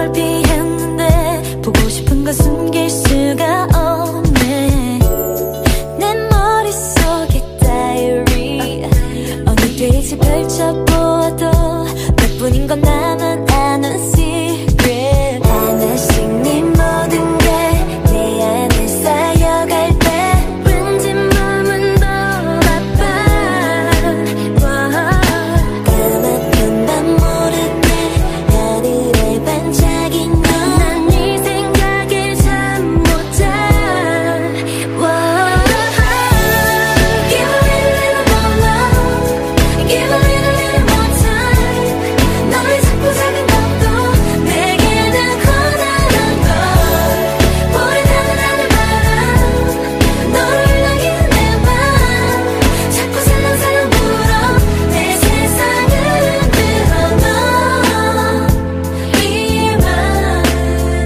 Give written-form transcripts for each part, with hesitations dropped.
널 피했는데 보고 싶은 건 숨길 수가 없네. 내 머릿속에 다이어리 어느 페이지 펼쳐보아도 너뿐인 건 나만 아는 secret. 하나씩 네 모든 게 내 안에 쌓여갈 때 왠지 마음은 더 아파. 까맣던 밤 모를 때 하늘에 반짝인 너. 난 네 생각에 잠 못 자. Give a little more love, give a little more time. 너를 잡고 작은 것도 내게는 커다란 걸. 버릇하는 하늘 바람, 너를 울렁이는 내 맘. 자꾸 살랑살랑 불어 내 세상을 흔들어 너. 이 마음은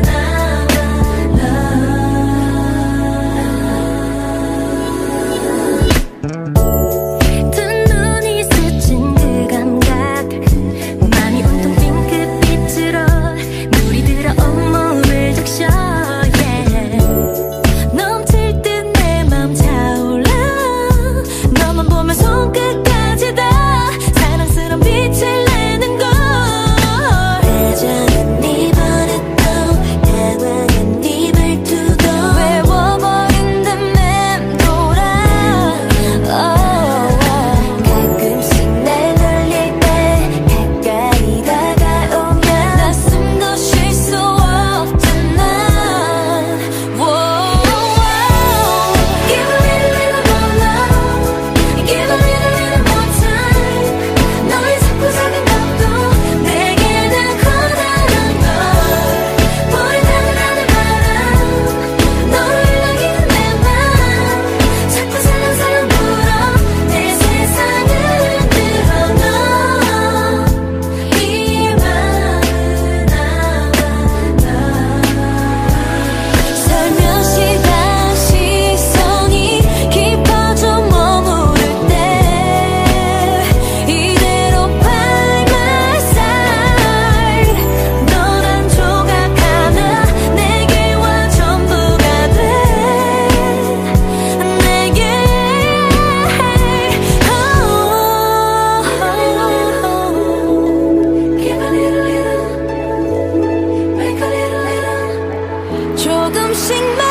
두 눈이 스친 그 감각, 맘이 온통 핑크빛으로 물이 들어 온몸을 적셔. yeah. 넘칠 듯 내 맘 차올라. 너만 보면 손끝까지 다 사랑스러운 빛을 내는 걸. 다정한 네 버릇도 당황한 네 말투도 외워버린 듯 맴돌아. 가끔씩 날 놀릴 때 가까이 다가오면 나 숨도 쉴 수 없잖아. Give a little more love, give a little more time. 너를 잡고 작은 것도 내게는 커다란 걸. 버릇하는 하늘 바람, 너를 울렁이는 내 맘. 자꾸 살랑살랑 불어 내 세상을 흔들어 너. 이 마음은 살며시 다시 시선이 깊어져 머무를 때 이대로 by my side. 넌 한 조각 하나 내게 와 전부가 돼. 내게 Give a little, make a little. 조금씩만